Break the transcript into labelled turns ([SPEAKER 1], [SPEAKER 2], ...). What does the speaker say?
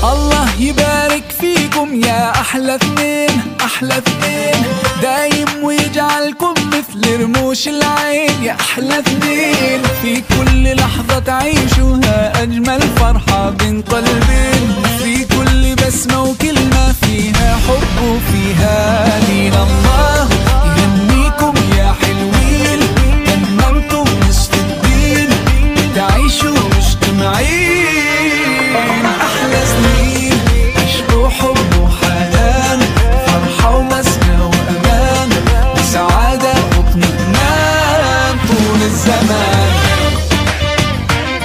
[SPEAKER 1] الله يبارك فيكم يا أحلى اثنين، أحلى اثنين دايم ويجعلكم مثل رموش العين يا أحلى اثنين. في كل لحظة تعيشوها أجمل فرحة بين قلبين، في كل بسمة وكلمة فيها حب وفيها